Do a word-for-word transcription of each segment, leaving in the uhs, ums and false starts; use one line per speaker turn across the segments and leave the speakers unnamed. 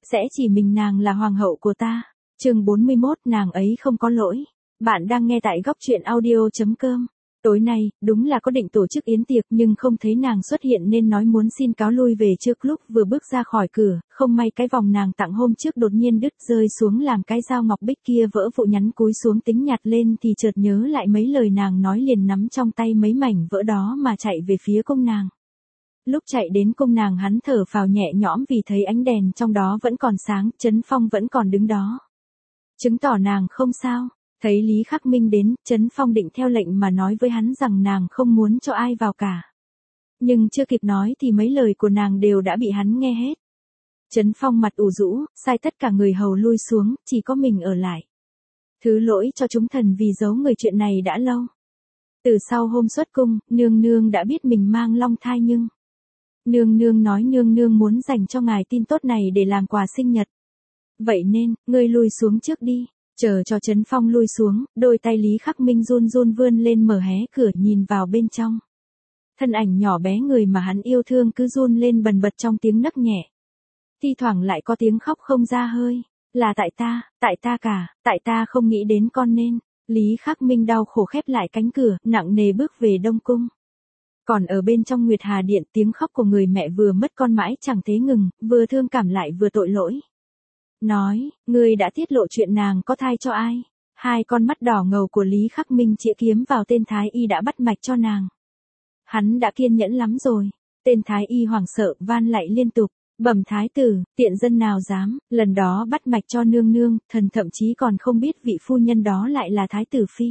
sẽ chỉ mình nàng là hoàng hậu của ta. Chương bốn mươi mốt, nàng ấy không có lỗi. Bạn đang nghe tại góc truyện audio chấm com. Tối nay, đúng là có định tổ chức yến tiệc nhưng không thấy nàng xuất hiện nên nói muốn xin cáo lui về trước. Lúc vừa bước ra khỏi cửa, không may cái vòng nàng tặng hôm trước đột nhiên đứt rơi xuống làm cái dao ngọc bích kia vỡ vụn, nhắn cúi xuống tính nhặt lên thì chợt nhớ lại mấy lời nàng nói, liền nắm trong tay mấy mảnh vỡ đó mà chạy về phía cung nàng. Lúc chạy đến cung nàng hắn thở phào nhẹ nhõm vì thấy ánh đèn trong đó vẫn còn sáng, Trấn Phong vẫn còn đứng đó. Chứng tỏ nàng không sao. Thấy Lý Khắc Minh đến, Trấn Phong định theo lệnh mà nói với hắn rằng nàng không muốn cho ai vào cả. Nhưng chưa kịp nói thì mấy lời của nàng đều đã bị hắn nghe hết. Trấn Phong mặt ủ rũ, sai tất cả người hầu lui xuống, chỉ có mình ở lại. Thứ lỗi cho chúng thần vì giấu người chuyện này đã lâu. Từ sau hôm xuất cung, nương nương đã biết mình mang long thai nhưng... Nương nương nói nương nương muốn dành cho ngài tin tốt này để làm quà sinh nhật. Vậy nên, ngươi lui xuống trước đi. Chờ cho Trấn Phong lui xuống, đôi tay Lý Khắc Minh run run vươn lên mở hé cửa nhìn vào bên trong. Thân ảnh nhỏ bé người mà hắn yêu thương cứ run lên bần bật trong tiếng nấc nhẹ. Thi thoảng lại có tiếng khóc không ra hơi. Là tại ta, tại ta cả, tại ta không nghĩ đến con nên. Lý Khắc Minh đau khổ khép lại cánh cửa, nặng nề bước về Đông Cung. Còn ở bên trong Nguyệt Hà Điện, tiếng khóc của người mẹ vừa mất con mãi chẳng thế ngừng, vừa thương cảm lại vừa tội lỗi. Nói, ngươi đã tiết lộ chuyện nàng có thai cho ai? Hai con mắt đỏ ngầu của Lý Khắc Minh chĩa kiếm vào tên Thái Y đã bắt mạch cho nàng. Hắn đã kiên nhẫn lắm rồi. Tên Thái Y hoảng sợ, van lạy liên tục. Bẩm thái tử, tiện dân nào dám, lần đó bắt mạch cho nương nương, thần thậm chí còn không biết vị phu nhân đó lại là thái tử phi.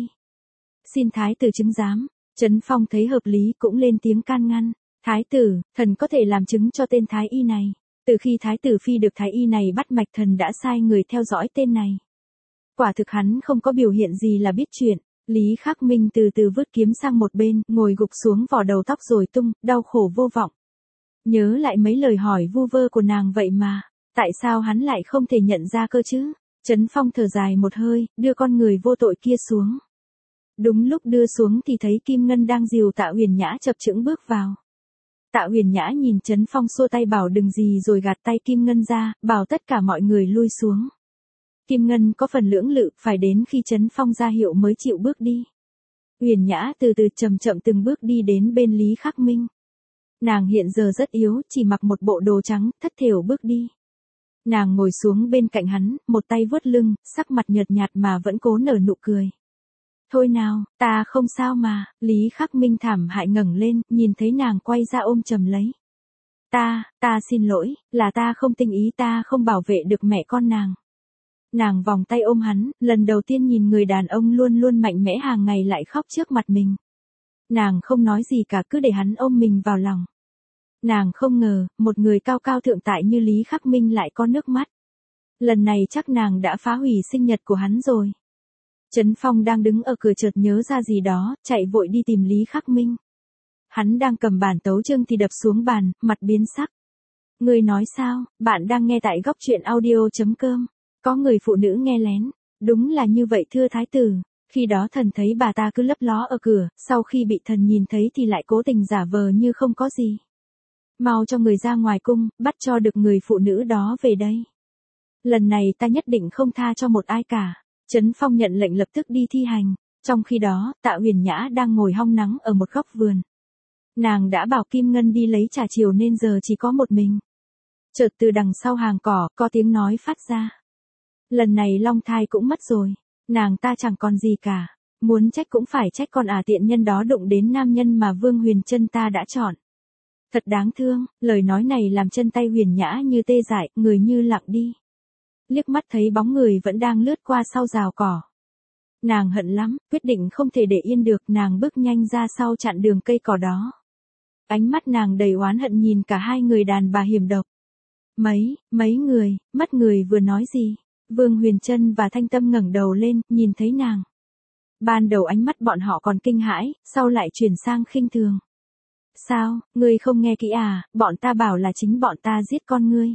Xin thái tử chứng giám. Trấn Phong thấy hợp lý cũng lên tiếng can ngăn. Thái tử, thần có thể làm chứng cho tên Thái Y này. Từ khi Thái tử phi được Thái Y này bắt mạch, thần đã sai người theo dõi tên này. Quả thực hắn không có biểu hiện gì là biết chuyện. Lý Khắc Minh từ từ vứt kiếm sang một bên, ngồi gục xuống vò đầu tóc rồi tung, đau khổ vô vọng. Nhớ lại mấy lời hỏi vu vơ của nàng vậy mà. Tại sao hắn lại không thể nhận ra cơ chứ? Trấn Phong thở dài một hơi, đưa con người vô tội kia xuống. Đúng lúc đưa xuống thì thấy Kim Ngân đang dìu Tạ Huyền Nhã chập chững bước vào. Tạ Huyền Nhã nhìn Trấn Phong xua tay bảo đừng gì rồi gạt tay Kim Ngân ra, bảo tất cả mọi người lui xuống. Kim Ngân có phần lưỡng lự, phải đến khi Trấn Phong ra hiệu mới chịu bước đi. Huyền Nhã từ từ chậm chậm từng bước đi đến bên Lý Khắc Minh. Nàng hiện giờ rất yếu, chỉ mặc một bộ đồ trắng, thất thểu bước đi. Nàng ngồi xuống bên cạnh hắn, một tay vuốt lưng, sắc mặt nhợt nhạt mà vẫn cố nở nụ cười. Thôi nào, ta không sao mà. Lý Khắc Minh thảm hại ngẩng lên, nhìn thấy nàng quay ra ôm chầm lấy. Ta, ta xin lỗi, là ta không tinh ý, ta không bảo vệ được mẹ con nàng. Nàng vòng tay ôm hắn, lần đầu tiên nhìn người đàn ông luôn luôn mạnh mẽ hàng ngày lại khóc trước mặt mình. Nàng không nói gì cả, cứ để hắn ôm mình vào lòng. Nàng không ngờ, một người cao cao thượng tại như Lý Khắc Minh lại có nước mắt. Lần này chắc nàng đã phá hủy sinh nhật của hắn rồi. Trấn Phong đang đứng ở cửa chợt nhớ ra gì đó, chạy vội đi tìm Lý Khắc Minh. Hắn đang cầm bản tấu chương thì đập xuống bàn, mặt biến sắc. Người nói sao? Bạn đang nghe tại góc truyện audio chấm com. Có người phụ nữ nghe lén. Đúng là như vậy thưa thái tử. Khi đó thần thấy bà ta cứ lấp ló ở cửa, sau khi bị thần nhìn thấy thì lại cố tình giả vờ như không có gì. Mau cho người ra ngoài cung, bắt cho được người phụ nữ đó về đây. Lần này ta nhất định không tha cho một ai cả. Trấn Phong nhận lệnh lập tức đi thi hành. Trong khi đó, Tạ Huyền Nhã đang ngồi hong nắng ở một góc vườn. Nàng đã bảo Kim Ngân đi lấy trà chiều nên giờ chỉ có một mình. Chợt từ đằng sau hàng cỏ, có tiếng nói phát ra. Lần này long thai cũng mất rồi. Nàng ta chẳng còn gì cả. Muốn trách cũng phải trách con ả tiện nhân đó đụng đến nam nhân mà Vương Huyền Trân ta đã chọn. Thật đáng thương, lời nói này làm chân tay Huyền Nhã như tê dại, người như lặng đi. Liếc mắt thấy bóng người vẫn đang lướt qua sau rào cỏ. Nàng hận lắm, quyết định không thể để yên được, nàng bước nhanh ra sau chặn đường cây cỏ đó. Ánh mắt nàng đầy oán hận nhìn cả hai người đàn bà hiểm độc. Mấy, mấy người, mất người vừa nói gì? Vương Huyền Trân và Thanh Tâm ngẩng đầu lên, nhìn thấy nàng. Ban đầu ánh mắt bọn họ còn kinh hãi, sau lại chuyển sang khinh thường. Sao, ngươi không nghe kỹ à, bọn ta bảo là chính bọn ta giết con ngươi.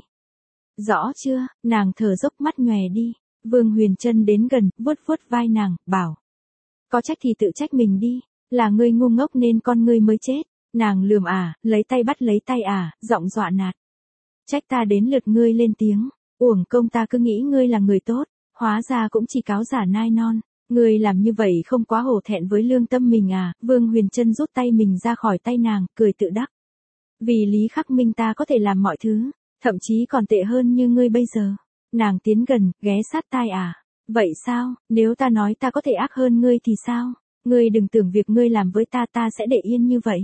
Rõ chưa? Nàng thở dốc mắt nhòe đi. Vương Huyền Trân đến gần, vuốt vuốt vai nàng, bảo. Có trách thì tự trách mình đi. Là ngươi ngu ngốc nên con ngươi mới chết. Nàng lườm à, lấy tay bắt lấy tay à, giọng dọa nạt. Trách ta đến lượt ngươi lên tiếng. Uổng công ta cứ nghĩ ngươi là người tốt, hóa ra cũng chỉ cáo giả nai non. Ngươi làm như vậy không quá hổ thẹn với lương tâm mình à? Vương Huyền Trân rút tay mình ra khỏi tay nàng, cười tự đắc. Vì Lý Khắc Minh ta có thể làm mọi thứ, thậm chí còn tệ hơn như ngươi bây giờ. Nàng tiến gần, ghé sát tai à? Vậy sao, nếu ta nói ta có thể ác hơn ngươi thì sao? Ngươi đừng tưởng việc ngươi làm với ta ta sẽ để yên như vậy.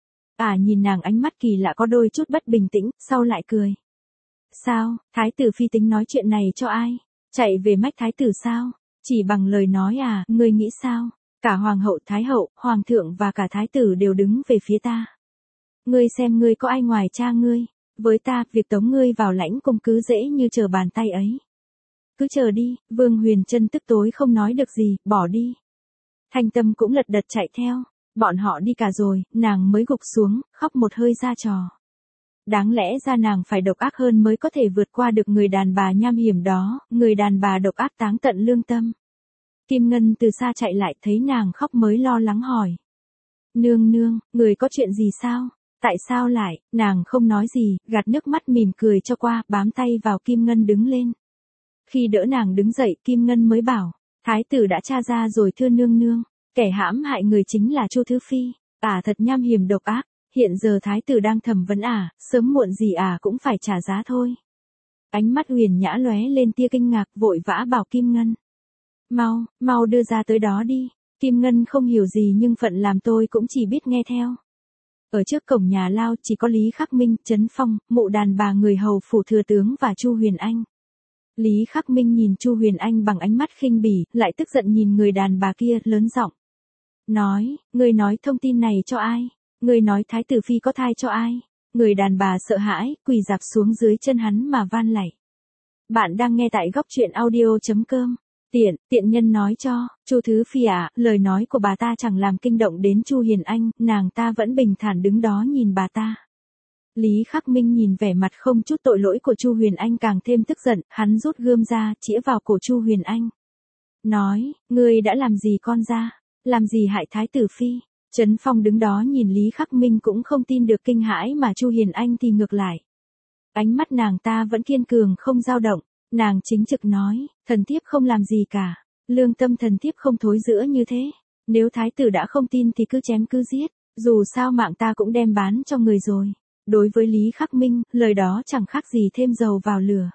À, nhìn nàng ánh mắt kỳ lạ có đôi chút bất bình tĩnh, sau lại cười. Sao, thái tử phi tính nói chuyện này cho ai? Chạy về mách thái tử sao? Chỉ bằng lời nói à, ngươi nghĩ sao? Cả hoàng hậu, thái hậu, hoàng thượng và cả thái tử đều đứng về phía ta. Ngươi xem ngươi có ai ngoài cha ngươi? Với ta, việc tống ngươi vào lãnh cung cứ dễ như trở bàn tay ấy. Cứ chờ đi, Vương Huyền Trân tức tối không nói được gì, bỏ đi. Thanh Tâm cũng lật đật chạy theo. Bọn họ đi cả rồi, nàng mới gục xuống, khóc một hơi ra trò. Đáng lẽ ra nàng phải độc ác hơn mới có thể vượt qua được người đàn bà nham hiểm đó, người đàn bà độc ác táng tận lương tâm. Kim Ngân từ xa chạy lại thấy nàng khóc mới lo lắng hỏi. Nương nương, người có chuyện gì sao? Tại sao lại? Nàng không nói gì, gạt nước mắt mỉm cười cho qua, bám tay vào Kim Ngân đứng lên. Khi đỡ nàng đứng dậy, Kim Ngân mới bảo, thái tử đã tra ra rồi thưa nương nương, kẻ hãm hại người chính là Chu Thứ Phi, ả thật nham hiểm độc ác, hiện giờ thái tử đang thẩm vấn ả, sớm muộn gì ả cũng phải trả giá thôi. Ánh mắt Huyền Nhã lóe lên tia kinh ngạc, vội vã bảo Kim Ngân. Mau, mau đưa ra tới đó đi. Kim Ngân không hiểu gì nhưng phận làm tôi cũng chỉ biết nghe theo. Ở trước cổng nhà lao chỉ có Lý Khắc Minh, Trấn Phong, mụ đàn bà người hầu phủ thừa tướng và Chu Huyền Anh. Lý Khắc Minh nhìn Chu Huyền Anh bằng ánh mắt khinh bỉ, lại tức giận nhìn người đàn bà kia, lớn giọng. Nói, ngươi nói thông tin này cho ai? Ngươi nói thái tử phi có thai cho ai? Người đàn bà sợ hãi, quỳ dạp xuống dưới chân hắn mà van lạy. Bạn đang nghe tại góc truyện audio chấm com. Tiện, tiện nhân nói cho, Chu Thứ Phi à, lời nói của bà ta chẳng làm kinh động đến Chu Hiền Anh, nàng ta vẫn bình thản đứng đó nhìn bà ta. Lý Khắc Minh nhìn vẻ mặt không chút tội lỗi của Chu Huyền Anh càng thêm tức giận, hắn rút gươm ra, chĩa vào cổ Chu Huyền Anh. Nói, ngươi đã làm gì con ra? Làm gì hại thái tử phi? Trấn Phong đứng đó nhìn Lý Khắc Minh cũng không tin được kinh hãi mà Chu Hiền Anh thì ngược lại. Ánh mắt nàng ta vẫn kiên cường không dao động, nàng chính trực nói, thần thiếp không làm gì cả, lương tâm thần thiếp không thối rữa như thế, nếu thái tử đã không tin thì cứ chém cứ giết, dù sao mạng ta cũng đem bán cho người rồi. Đối với Lý Khắc Minh, lời đó chẳng khác gì thêm dầu vào lửa.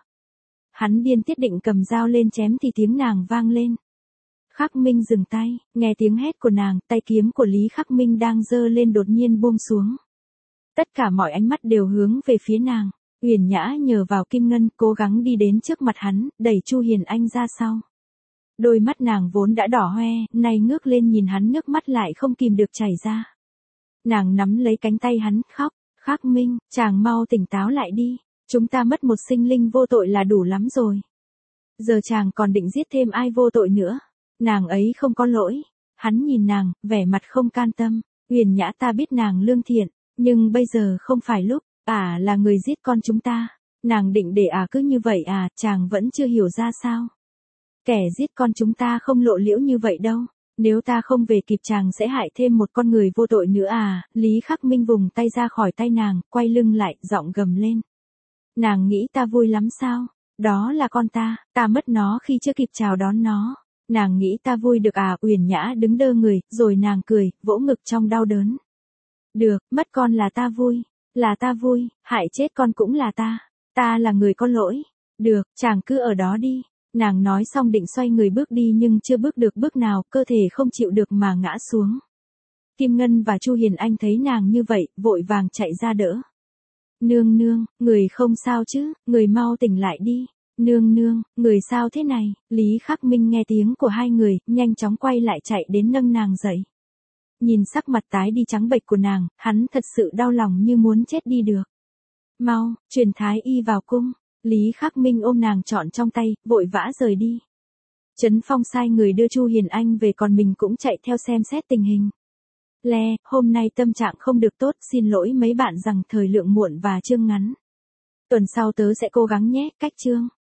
Hắn điên tiết định cầm dao lên chém thì tiếng nàng vang lên. Khắc Minh dừng tay, nghe tiếng hét của nàng, tay kiếm của Lý Khắc Minh đang giơ lên đột nhiên buông xuống. Tất cả mọi ánh mắt đều hướng về phía nàng. Huyền Nhã nhờ vào Kim Ngân cố gắng đi đến trước mặt hắn, đẩy Chu Hiền Anh ra sau. Đôi mắt nàng vốn đã đỏ hoe, nay ngước lên nhìn hắn nước mắt lại không kìm được chảy ra. Nàng nắm lấy cánh tay hắn, khóc. Khắc Minh, chàng mau tỉnh táo lại đi, chúng ta mất một sinh linh vô tội là đủ lắm rồi. Giờ chàng còn định giết thêm ai vô tội nữa, nàng ấy không có lỗi. Hắn nhìn nàng, vẻ mặt không can tâm, Huyền Nhã ta biết nàng lương thiện, nhưng bây giờ không phải lúc, ả là người giết con chúng ta, nàng định để ả cứ như vậy à, chàng vẫn chưa hiểu ra sao. Kẻ giết con chúng ta không lộ liễu như vậy đâu. Nếu ta không về kịp chàng sẽ hại thêm một con người vô tội nữa à, Lý Khắc Minh vùng tay ra khỏi tay nàng, quay lưng lại, giọng gầm lên. Nàng nghĩ ta vui lắm sao? Đó là con ta, ta mất nó khi chưa kịp chào đón nó. Nàng nghĩ ta vui được à, Uyển Nhã đứng đơ người, rồi nàng cười, vỗ ngực trong đau đớn. Được, mất con là ta vui, là ta vui, hại chết con cũng là ta, ta là người có lỗi. Được, chàng cứ ở đó đi. Nàng nói xong định xoay người bước đi nhưng chưa bước được bước nào, cơ thể không chịu được mà ngã xuống. Kim Ngân và Chu Hiền Anh thấy nàng như vậy, vội vàng chạy ra đỡ. Nương nương, người không sao chứ, người mau tỉnh lại đi. Nương nương, người sao thế này? Lý Khắc Minh nghe tiếng của hai người, nhanh chóng quay lại chạy đến nâng nàng dậy. Nhìn sắc mặt tái đi trắng bệch của nàng, hắn thật sự đau lòng như muốn chết đi được. Mau, truyền thái y vào cung. Lý Khắc Minh ôm nàng trọn trong tay, vội vã rời đi. Trấn Phong sai người đưa Chu Hiền Anh về còn mình cũng chạy theo xem xét tình hình. Le, hôm nay tâm trạng không được tốt, xin lỗi mấy bạn rằng thời lượng muộn và chương ngắn. Tuần sau tớ sẽ cố gắng nhé, cách chương.